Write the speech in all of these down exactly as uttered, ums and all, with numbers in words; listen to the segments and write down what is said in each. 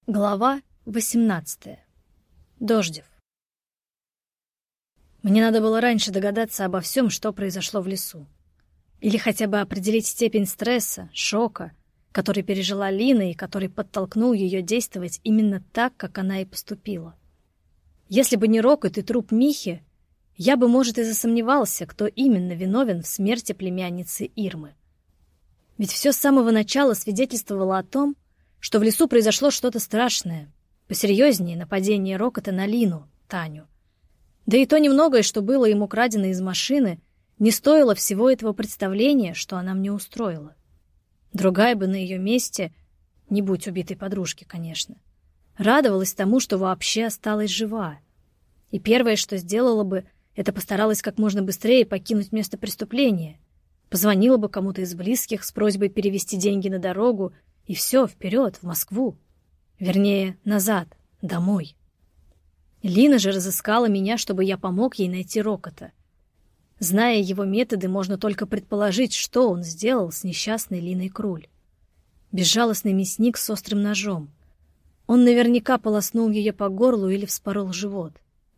Глава восемнадцатая. Дождев. Мне надо было раньше догадаться обо всем, что произошло в лесу. Или хотя бы определить степень стресса, шока, который пережила Лина и который подтолкнул ее действовать именно так, как она и поступила. Если бы не Рокот и труп Михи, я бы, может, и засомневался, кто именно виновен в смерти племянницы Ирмы. Ведь все с самого начала свидетельствовало о том, что в лесу произошло что-то страшное, посерьезнее нападение Рокота на Лину, Таню. Да и то немногое, что было ему крадено из машины, не стоило всего этого представления, что она мне устроила. Другая бы на ее месте, не будь убитой подружки, конечно, радовалась тому, что вообще осталась жива. И первое, что сделала бы, это постаралась как можно быстрее покинуть место преступления, позвонила бы кому-то из близких с просьбой перевести деньги на дорогу, и все, вперед, в Москву. Вернее, назад, домой. Лина же разыскала меня, чтобы я помог ей найти Рокота. Зная его методы, можно только предположить, что он сделал с несчастной Линой Круль. Безжалостный мясник с острым ножом. Он наверняка полоснул ее по горлу или вспорол живот.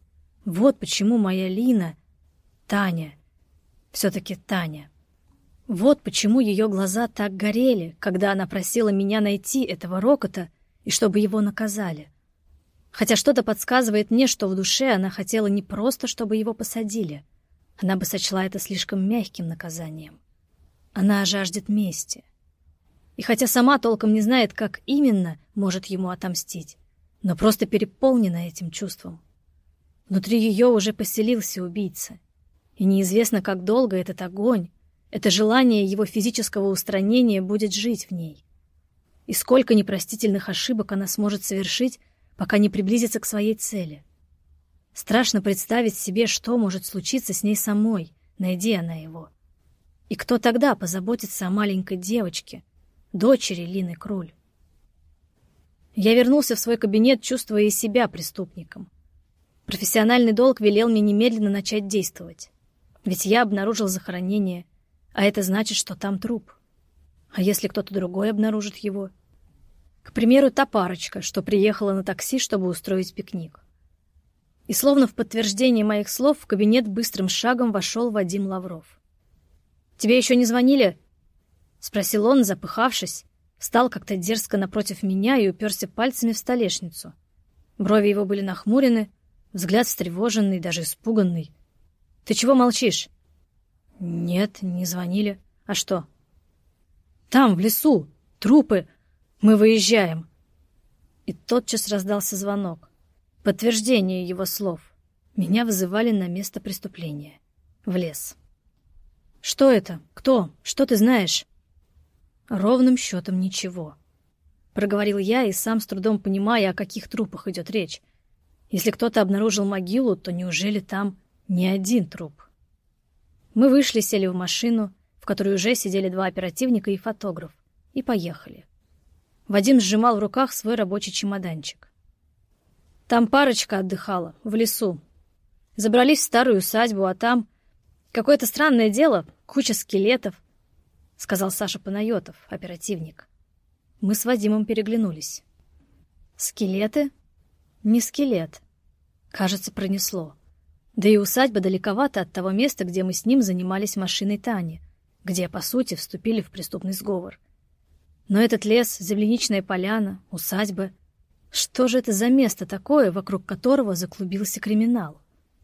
Вот почему моя Лина, Таня, все-таки Таня. Вот почему ее глаза так горели, когда она просила меня найти этого Рокота и чтобы его наказали. Хотя что-то подсказывает мне, что в душе она хотела не просто, чтобы его посадили. Она бы сочла это слишком мягким наказанием. Она жаждет мести. И хотя сама толком не знает, как именно может ему отомстить, но просто переполнена этим чувством. Внутри ее уже поселился убийца. И неизвестно, как долго этот огонь, это желание его физического устранения будет жить в ней. И сколько непростительных ошибок она сможет совершить, пока не приблизится к своей цели. Страшно представить себе, что может случиться с ней самой, найди она его. И кто тогда позаботится о маленькой девочке, дочери Лины Круль? Я вернулся в свой кабинет, чувствуя и себя преступником. Профессиональный долг велел мне немедленно начать действовать. Ведь я обнаружил захоронение, а это значит, что там труп. А если кто-то другой обнаружит его? К примеру, та парочка, что приехала на такси, чтобы устроить пикник. И словно в подтверждение моих слов в кабинет быстрым шагом вошел Вадим Лавров. «Тебе еще не звонили?» — спросил он, запыхавшись, встал как-то дерзко напротив меня и уперся пальцами в столешницу. Брови его были нахмурены, взгляд встревоженный, даже испуганный. «Ты чего молчишь?» «Нет, не звонили. А что?» «Там, в лесу. Трупы. Мы выезжаем». И тотчас раздался звонок. Подтверждение его слов. Меня вызывали на место преступления. В лес. «Что это? Кто? Что ты знаешь?» «Ровным счетом ничего», — проговорил я, и сам с трудом понимая, о каких трупах идет речь. Если кто-то обнаружил могилу, то неужели там не один труп? Мы вышли, сели в машину, в которой уже сидели два оперативника и фотограф, и поехали. Вадим сжимал в руках свой рабочий чемоданчик. Там парочка отдыхала, в лесу. Забрались в старую усадьбу, а там какое-то странное дело, куча скелетов, — сказал Саша Панайотов, оперативник. Мы с Вадимом переглянулись. Скелеты? Не скелет. Кажется, пронесло. Да и усадьба далековато от того места, где мы с ним занимались машиной Тани, где, по сути, вступили в преступный сговор. Но этот лес, земляничная поляна, усадьба — что же это за место такое, вокруг которого заклубился криминал?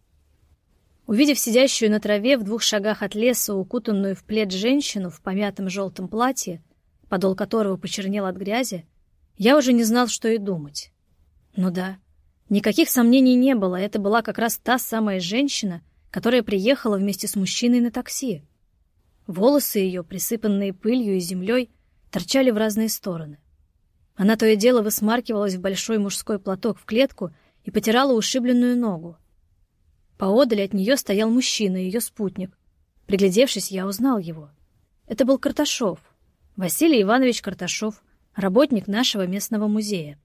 Увидев сидящую на траве в двух шагах от леса, укутанную в плед женщину в помятом желтом платье, подол которого почернел от грязи, я уже не знал, что и думать. Ну да, никаких сомнений не было, это была как раз та самая женщина, которая приехала вместе с мужчиной на такси. Волосы ее, присыпанные пылью и землей, торчали в разные стороны. Она то и дело высмаркивалась в большой мужской платок в клетку и потирала ушибленную ногу. Поодаль от нее стоял мужчина, ее спутник. Приглядевшись, я узнал его. Это был Карташов, Василий Иванович Карташов, работник нашего местного музея.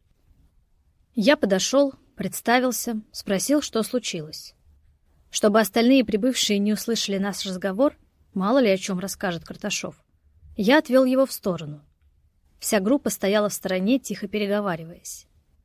Я подошел, представился, спросил, что случилось. Чтобы остальные прибывшие не услышали наш разговор, мало ли о чем расскажет Карташов, я отвел его в сторону. Вся группа стояла в стороне, тихо переговариваясь.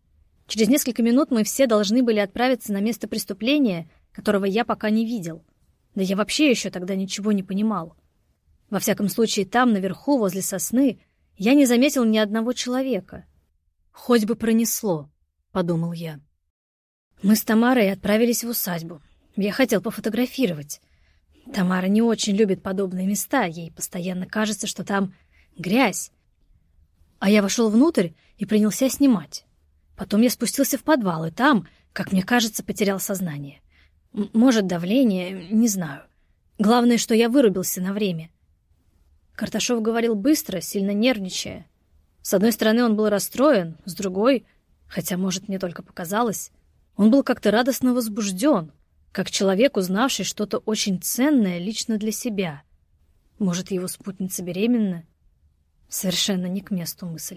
Через несколько минут мы все должны были отправиться на место преступления, которого я пока не видел. Да я вообще еще тогда ничего не понимал. Во всяком случае, там, наверху, возле сосны, я не заметил ни одного человека. «Хоть бы пронесло», — подумал я. Мы с Тамарой отправились в усадьбу. Я хотел пофотографировать. Тамара не очень любит подобные места, ей постоянно кажется, что там грязь. А я вошел внутрь и принялся снимать. Потом я спустился в подвал, и там, как мне кажется, потерял сознание. М- может, давление, не знаю. Главное, что я вырубился на время. Карташов говорил быстро, сильно нервничая. С одной стороны, он был расстроен, с другой, хотя, может, мне только показалось, он был как-то радостно возбужден, как человек, узнавший что-то очень ценное лично для себя. Может, его спутница беременна? Совершенно не к месту мысль.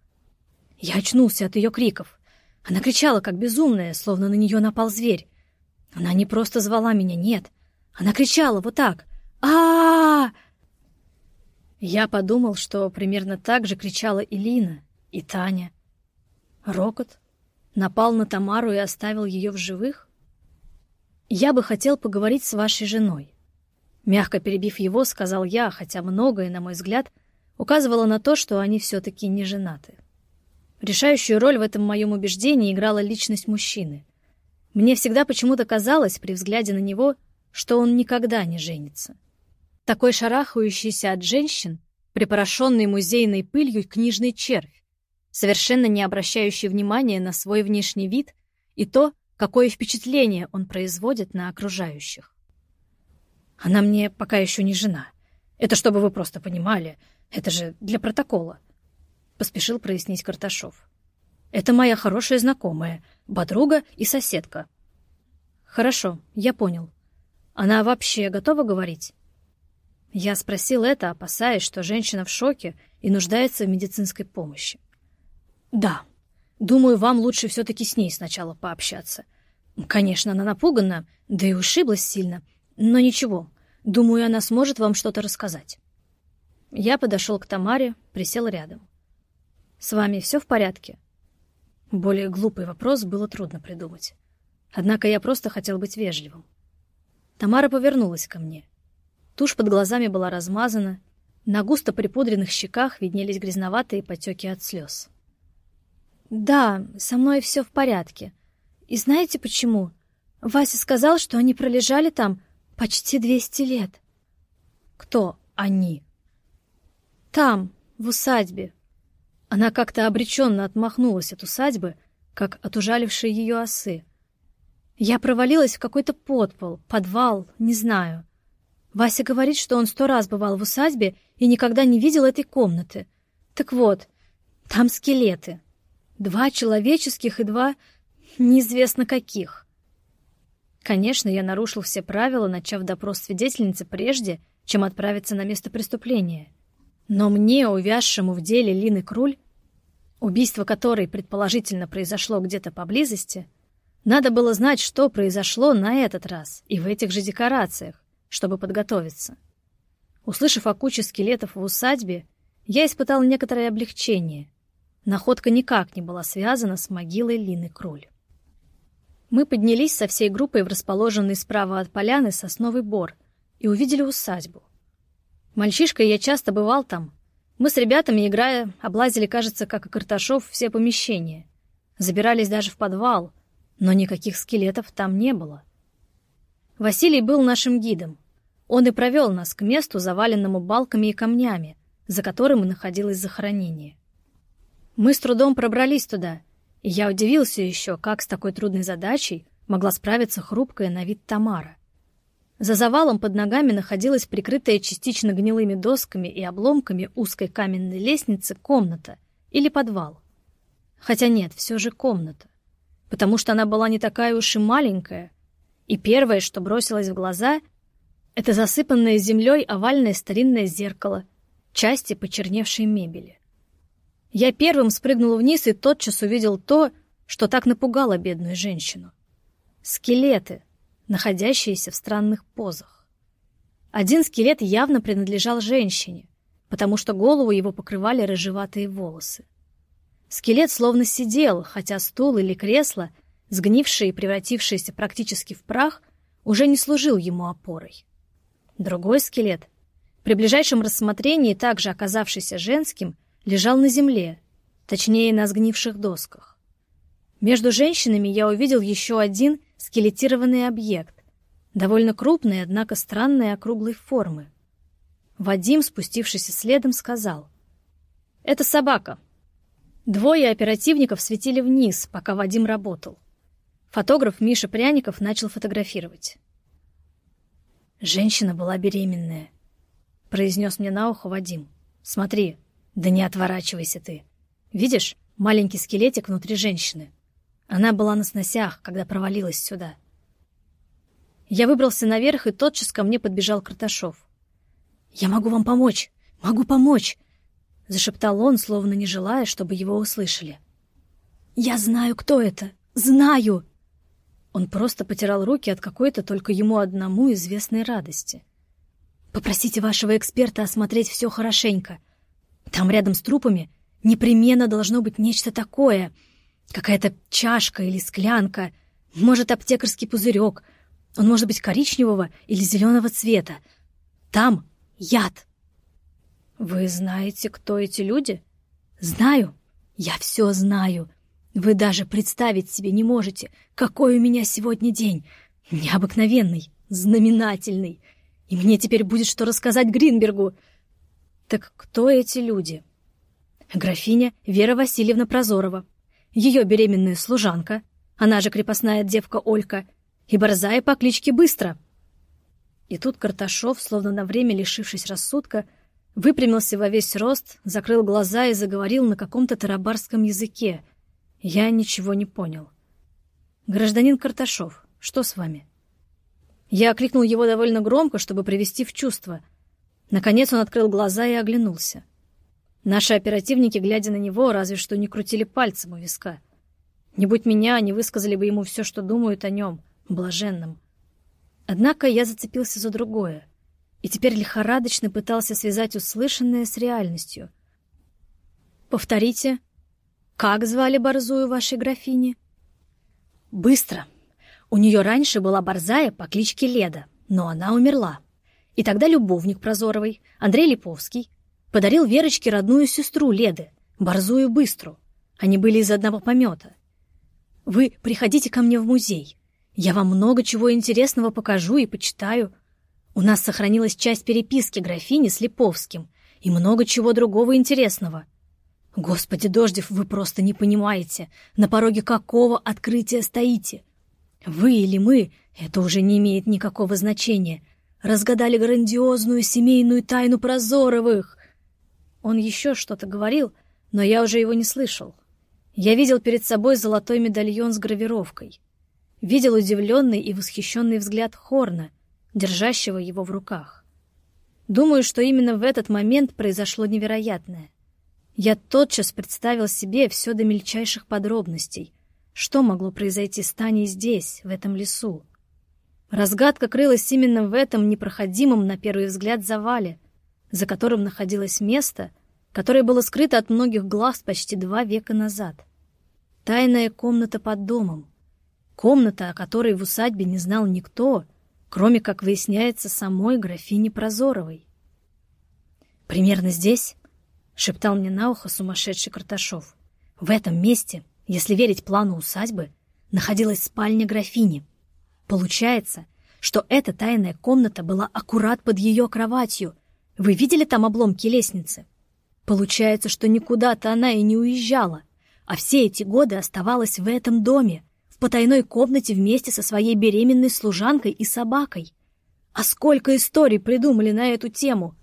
Я очнулся от ее криков. Она кричала, как безумная, словно на нее напал зверь. Она не просто звала меня, нет. Она кричала вот так. а а Я подумал, что примерно так же кричала и Лина, и Таня. Рокот напал на Тамару и оставил ее в живых? «Я бы хотел поговорить с вашей женой». Мягко перебив его, сказал я, хотя многое, на мой взгляд, указывало на то, что они все-таки не женаты. Решающую роль в этом моем убеждении играла личность мужчины. Мне всегда почему-то казалось, при взгляде на него, что он никогда не женится. Такой шарахающийся от женщин, припорошенный музейной пылью книжный червь, совершенно не обращающий внимания на свой внешний вид и то, какое впечатление он производит на окружающих. Она мне пока еще не жена. Это чтобы вы просто понимали. Это же для протокола. Поспешил прояснить Карташов. Это моя хорошая знакомая, подруга и соседка. Хорошо, я понял. Она вообще готова говорить? Я спросил это, опасаясь, что женщина в шоке и нуждается в медицинской помощи. Да, думаю, вам лучше все-таки с ней сначала пообщаться. Конечно, она напугана, да и ушиблась сильно, но ничего, думаю, она сможет вам что-то рассказать. Я подошел к Тамаре, присел рядом. «С вами все в порядке?» Более глупый вопрос было трудно придумать. Однако я просто хотел быть вежливым. Тамара повернулась ко мне. Тушь под глазами была размазана, на густо припудренных щеках виднелись грязноватые потеки от слез. «Да, со мной все в порядке. И знаете почему? Вася сказал, что они пролежали там почти двести лет». «Кто они?» «Там, в усадьбе». Она как-то обреченно отмахнулась от усадьбы, как от ужалившей ее осы. «Я провалилась в какой-то подпол, подвал, не знаю. Вася говорит, что он сто раз бывал в усадьбе и никогда не видел этой комнаты. Так вот, там скелеты. Два человеческих и два неизвестно каких». Конечно, я нарушил все правила, начав допрос свидетельницы прежде, чем отправиться на место преступления. Но мне, увязшему в деле Лины Круль, убийство которой предположительно произошло где-то поблизости, надо было знать, что произошло на этот раз и в этих же декорациях, чтобы подготовиться. Услышав о куче скелетов в усадьбе, я испытал некоторое облегчение. Находка никак не была связана с могилой Лины Круль. Мы поднялись со всей группой в расположенный справа от поляны сосновый бор и увидели усадьбу. Мальчишкой я часто бывал там. Мы с ребятами, играя, облазили, кажется, как и Карташов, все помещения. Забирались даже в подвал, но никаких скелетов там не было. Василий был нашим гидом. Он и провел нас к месту, заваленному балками и камнями, за которым и находилось захоронение. Мы с трудом пробрались туда, и я удивился еще, как с такой трудной задачей могла справиться хрупкая на вид Тамара. За завалом под ногами находилась прикрытая частично гнилыми досками и обломками узкой каменной лестницы комната или подвал. Хотя нет, все же комната, потому что она была не такая уж и маленькая, и первое, что бросилось в глаза, это засыпанное землей овальное старинное зеркало, части почерневшей мебели. Я первым спрыгнул вниз и тотчас увидел то, что так напугало бедную женщину. Скелеты, находящиеся в странных позах. Один скелет явно принадлежал женщине, потому что голову его покрывали рыжеватые волосы. Скелет словно сидел, хотя стул или кресло, сгнившие и превратившиеся практически в прах, уже не служил ему опорой. Другой скелет, при ближайшем рассмотрении также оказавшийся женским, лежал на земле, точнее на сгнивших досках. Между женщинами я увидел еще один скелетированный объект, довольно крупный, однако странной округлой формы. Вадим, спустившийся следом, сказал: «Это собака». Двое оперативников светили вниз, пока Вадим работал. Фотограф Миша Пряников начал фотографировать. «Женщина была беременная», — произнес мне на ухо Вадим. «Смотри, да не отворачивайся ты. Видишь, маленький скелетик внутри женщины. Она была на сносях, когда провалилась сюда». Я выбрался наверх, и тотчас ко мне подбежал Карташов. «Я могу вам помочь! Могу помочь!» — зашептал он, словно не желая, чтобы его услышали. «Я знаю, кто это! Знаю!» Он просто потирал руки от какой-то только ему одному известной радости. «Попросите вашего эксперта осмотреть все хорошенько. Там рядом с трупами непременно должно быть нечто такое. Какая-то чашка или склянка, может, аптекарский пузырек. Он может быть коричневого или зеленого цвета. Там яд». «Вы знаете, кто эти люди?» «Знаю. Я все знаю. Вы даже представить себе не можете, какой у меня сегодня день. Необыкновенный, знаменательный. И мне теперь будет что рассказать Гринбергу». «Так кто эти люди?» «Графиня Вера Васильевна Прозорова, ее беременная служанка, она же крепостная девка Олька, и борзая по кличке Быстро». И тут Карташов, словно на время лишившись рассудка, выпрямился во весь рост, закрыл глаза и заговорил на каком-то тарабарском языке. Я ничего не понял. «Гражданин Карташов, что с вами?» Я окликнул его довольно громко, чтобы привести в чувство. Наконец он открыл глаза и оглянулся. Наши оперативники, глядя на него, разве что не крутили пальцем у виска. Не будь меня, они высказали бы ему все, что думают о нем, блаженном. Однако я зацепился за другое, и теперь лихорадочно пытался связать услышанное с реальностью. «Повторите, как звали борзую вашей графини?» «Быстро. У нее раньше была борзая по кличке Леда, но она умерла. И тогда любовник Прозоровой, Андрей Липовский, подарил Верочке родную сестру Леды, борзую Быстру. Они были из одного помета. Вы приходите ко мне в музей. Я вам много чего интересного покажу и почитаю. У нас сохранилась часть переписки графини с Липовским и много чего другого интересного. Господи, Дождев, вы просто не понимаете, на пороге какого открытия стоите. Вы или мы, это уже не имеет никакого значения, разгадали грандиозную семейную тайну Прозоровых». Он еще что-то говорил, но я уже его не слышал. Я видел перед собой золотой медальон с гравировкой. Видел удивленный и восхищенный взгляд Хорна, держащего его в руках. Думаю, что именно в этот момент произошло невероятное. Я тотчас представил себе все до мельчайших подробностей, что могло произойти с Таней здесь, в этом лесу. Разгадка крылась именно в этом непроходимом, на первый взгляд, завале, за которым находилось место, которое было скрыто от многих глаз почти два века назад. Тайная комната под домом. Комната, о которой в усадьбе не знал никто, кроме, как выясняется, самой графини Прозоровой. «Примерно здесь», — шептал мне на ухо сумасшедший Карташов, «в этом месте, если верить плану усадьбы, находилась спальня графини. Получается, что эта тайная комната была аккурат под ее кроватью. Вы видели там обломки лестницы? Получается, что никуда-то она и не уезжала, а все эти годы оставалась в этом доме, в потайной комнате вместе со своей беременной служанкой и собакой. А сколько историй придумали на эту тему!»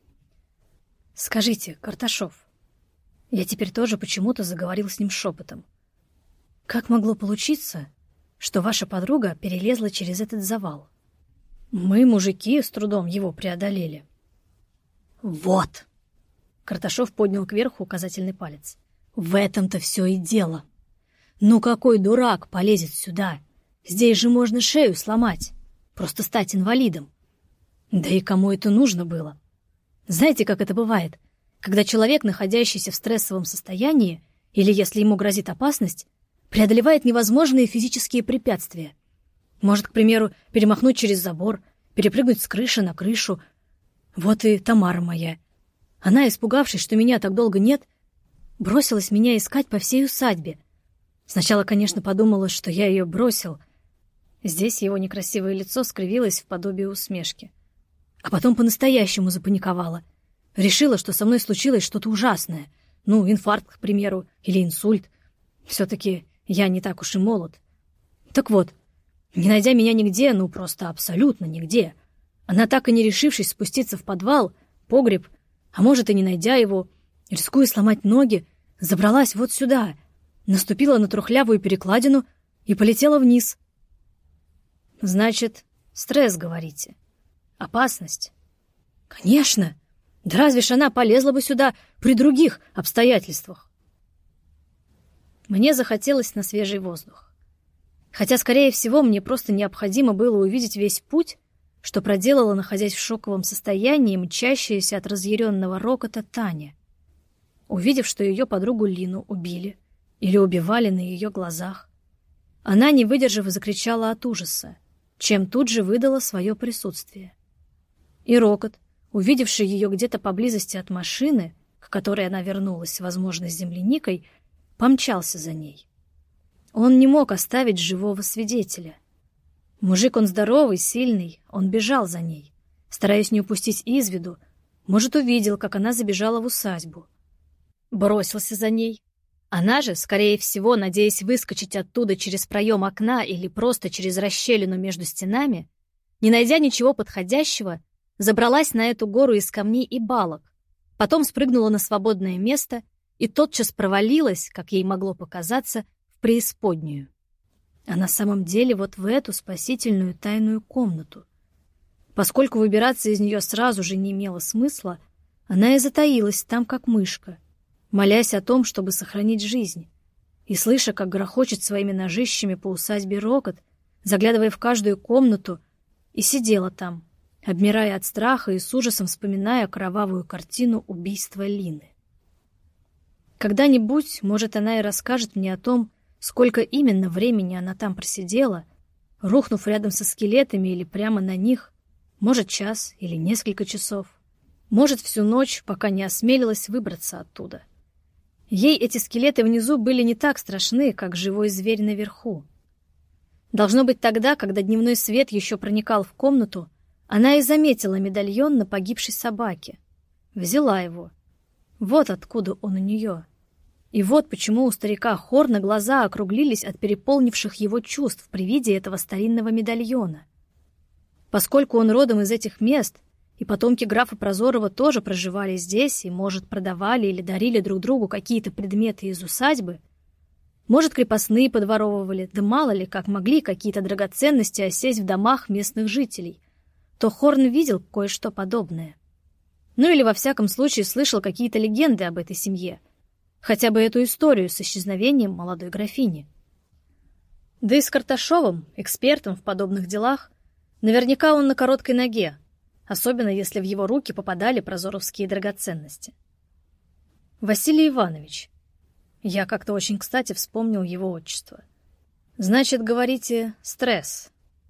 «Скажите, Карташов...» Я теперь тоже почему-то заговорил с ним шепотом. «Как могло получиться, что ваша подруга перелезла через этот завал? Мы, мужики, с трудом его преодолели». «Вот!» Карташов поднял кверху указательный палец. «В этом-то все и дело. Ну какой дурак полезет сюда? Здесь же можно шею сломать, просто стать инвалидом. Да и кому это нужно было? Знаете, как это бывает, когда человек, находящийся в стрессовом состоянии, или если ему грозит опасность, преодолевает невозможные физические препятствия. Может, к примеру, перемахнуть через забор, перепрыгнуть с крыши на крышу. Вот и Тамара моя. Она, испугавшись, что меня так долго нет, бросилась меня искать по всей усадьбе. Сначала, конечно, подумала, что я ее бросил. Здесь его некрасивое лицо скривилось в подобие усмешки. А потом по-настоящему запаниковала. Решила, что со мной случилось что-то ужасное. Ну, инфаркт, к примеру, или инсульт. Все-таки я не так уж и молод. Так вот, не найдя меня нигде, ну просто абсолютно нигде, она, так и не решившись спуститься в подвал, погреб, а может и не найдя его, рискуя сломать ноги, забралась вот сюда, наступила на трухлявую перекладину и полетела вниз. Значит, стресс, говорите? Опасность? Конечно! Да разве ж она полезла бы сюда при других обстоятельствах? Мне захотелось на свежий воздух. Хотя, скорее всего, мне просто необходимо было увидеть весь путь, что проделала, находясь в шоковом состоянии, мчащаяся от разъяренного рокота Таня. Увидев, что ее подругу Лину убили или убивали на ее глазах, она, не выдержав, закричала от ужаса, чем тут же выдала свое присутствие. И рокот, увидевший ее где-то поблизости от машины, к которой она вернулась, возможно, с земляникой, помчался за ней. Он не мог оставить живого свидетеля. Мужик он здоровый, сильный, он бежал за ней, стараясь не упустить из виду, может, увидел, как она забежала в усадьбу. Бросился за ней. Она же, скорее всего, надеясь выскочить оттуда через проем окна или просто через расщелину между стенами, не найдя ничего подходящего, забралась на эту гору из камней и балок, потом спрыгнула на свободное место и тотчас провалилась, как ей могло показаться, в преисподнюю. А на самом деле вот в эту спасительную тайную комнату. Поскольку выбираться из нее сразу же не имело смысла, она и затаилась там, как мышка, молясь о том, чтобы сохранить жизнь, и слыша, как грохочет своими ножищами по усадьбе рокот, заглядывая в каждую комнату, и сидела там, обмирая от страха и с ужасом вспоминая кровавую картину убийства Лины. Когда-нибудь, может, она и расскажет мне о том, сколько именно времени она там просидела, рухнув рядом со скелетами или прямо на них, может, час или несколько часов, может, всю ночь, пока не осмелилась выбраться оттуда. Ей эти скелеты внизу были не так страшны, как живой зверь наверху. Должно быть, тогда, когда дневной свет еще проникал в комнату, она и заметила медальон на погибшей собаке. Взяла его. Вот откуда он у нее. И вот почему у старика Хорна глаза округлились от переполнивших его чувств при виде этого старинного медальона. Поскольку он родом из этих мест, и потомки графа Прозорова тоже проживали здесь и, может, продавали или дарили друг другу какие-то предметы из усадьбы, может, крепостные подворовывали, да мало ли, как могли какие-то драгоценности осесть в домах местных жителей, то Хорн видел кое-что подобное. Ну или, во всяком случае, слышал какие-то легенды об этой семье, хотя бы эту историю с исчезновением молодой графини. Да и с Карташовым, экспертом в подобных делах, наверняка он на короткой ноге, особенно если в его руки попадали прозоровские драгоценности. Василий Иванович. Я как-то очень кстати вспомнил его отчество. Значит, говорите, стресс.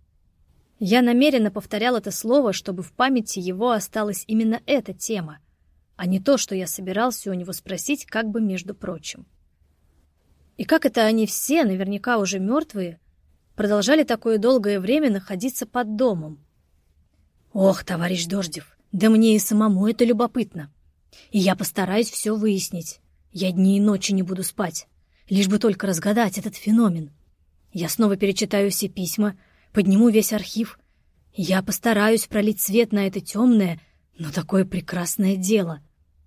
Я намеренно повторял это слово, чтобы в памяти его осталась именно эта тема, а не то, что я собирался у него спросить, как бы между прочим. И как это они все, наверняка уже мертвые, продолжали такое долгое время находиться под домом? Ох, товарищ Дождев, да мне и самому это любопытно. И я постараюсь все выяснить. Я дни и ночи не буду спать, лишь бы только разгадать этот феномен. Я снова перечитаю все письма, подниму весь архив. Я постараюсь пролить свет на это темное, но такое прекрасное дело.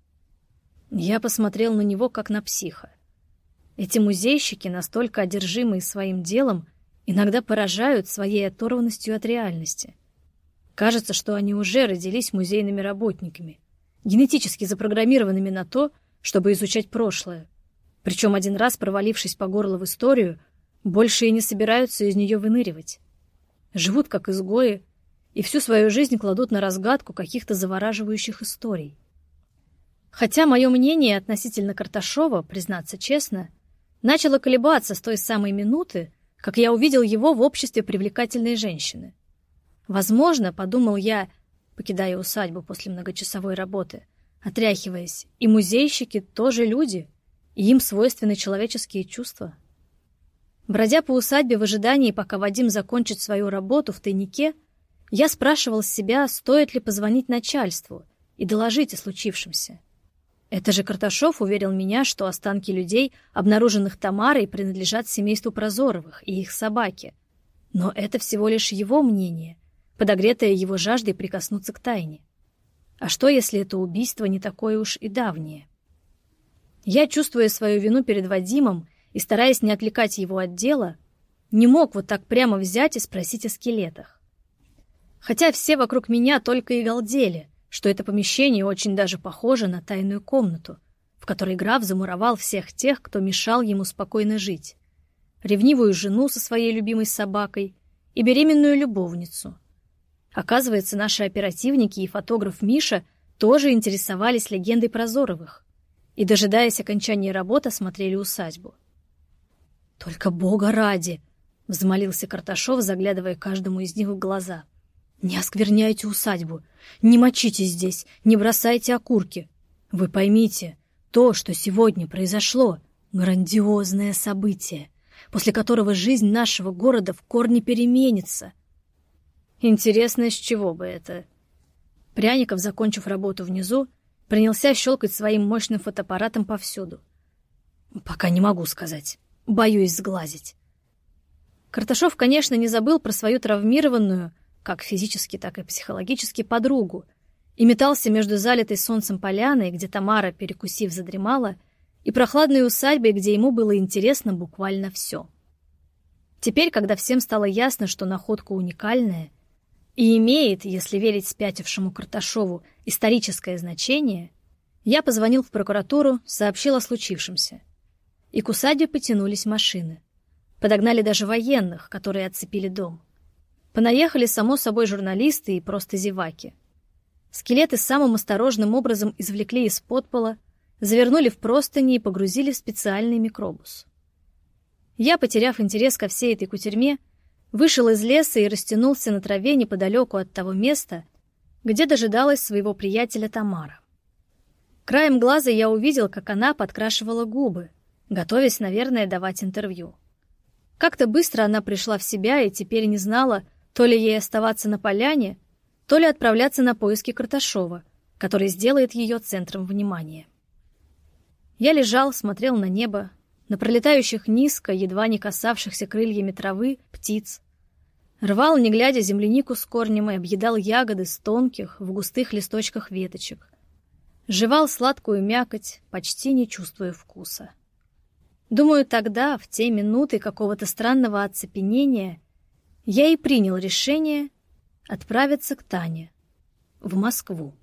Я посмотрел на него, как на психа. Эти музейщики, настолько одержимые своим делом, иногда поражают своей оторванностью от реальности. Кажется, что они уже родились музейными работниками, генетически запрограммированными на то, чтобы изучать прошлое. Причем один раз провалившись по горло в историю, больше и не собираются из нее выныривать. Живут как изгои и всю свою жизнь кладут на разгадку каких-то завораживающих историй. Хотя мое мнение относительно Карташова, признаться честно, начало колебаться с той самой минуты, как я увидел его в обществе привлекательной женщины. Возможно, подумал я, покидая усадьбу после многочасовой работы, отряхиваясь, и музейщики тоже люди, и им свойственны человеческие чувства. Бродя по усадьбе в ожидании, пока Вадим закончит свою работу в тайнике, я спрашивал себя, стоит ли позвонить начальству и доложить о случившемся. Это же Карташов уверил меня, что останки людей, обнаруженных Тамарой, принадлежат семейству Прозоровых и их собаке. Но это всего лишь его мнение, подогретое его жаждой прикоснуться к тайне. А что, если это убийство не такое уж и давнее? Я, чувствуя свою вину перед Вадимом и стараясь не отвлекать его от дела, не мог вот так прямо взять и спросить о скелетах. Хотя все вокруг меня только и галдели, что это помещение очень даже похоже на тайную комнату, в которой граф замуровал всех тех, кто мешал ему спокойно жить. Ревнивую жену со своей любимой собакой и беременную любовницу. Оказывается, наши оперативники и фотограф Миша тоже интересовались легендой Прозоровых и, дожидаясь окончания работы, осмотрели усадьбу. «Только Бога ради!» — взмолился Карташов, заглядывая каждому из них в глаза. «Не оскверняйте усадьбу, не мочите здесь, не бросайте окурки. Вы поймите, то, что сегодня произошло, грандиозное событие, после которого жизнь нашего города в корне переменится». Интересно, с чего бы это? Пряников, закончив работу внизу, принялся щелкать своим мощным фотоаппаратом повсюду. Пока не могу сказать. Боюсь сглазить. Карташов, конечно, не забыл про свою травмированную, как физически, так и психологически, подругу, и метался между залитой солнцем поляной, где Тамара, перекусив, задремала, и прохладной усадьбой, где ему было интересно буквально все. Теперь, когда всем стало ясно, что находка уникальная и имеет, если верить спятившему Карташову, историческое значение, я позвонил в прокуратуру, сообщил о случившемся. И к усадьбе потянулись машины. Подогнали даже военных, которые оцепили дом. Понаехали, само собой, журналисты и просто зеваки. Скелеты самым осторожным образом извлекли из подпола, завернули в простыни и погрузили в специальный микробус. Я, потеряв интерес ко всей этой кутерьме, вышел из леса и растянулся на траве неподалеку от того места, где дожидалась своего приятеля Тамара. Краем глаза я увидел, как она подкрашивала губы, готовясь, наверное, давать интервью. Как-то быстро она пришла в себя и теперь не знала, то ли ей оставаться на поляне, то ли отправляться на поиски Карташова, который сделает ее центром внимания. Я лежал, смотрел на небо, на пролетающих низко, едва не касавшихся крыльями травы, птиц. Рвал, не глядя, землянику с корнем и объедал ягоды с тонких, в густых листочках веточек. Жевал сладкую мякоть, почти не чувствуя вкуса. Думаю, тогда, в те минуты какого-то странного оцепенения, я и принял решение отправиться к Тане в Москву.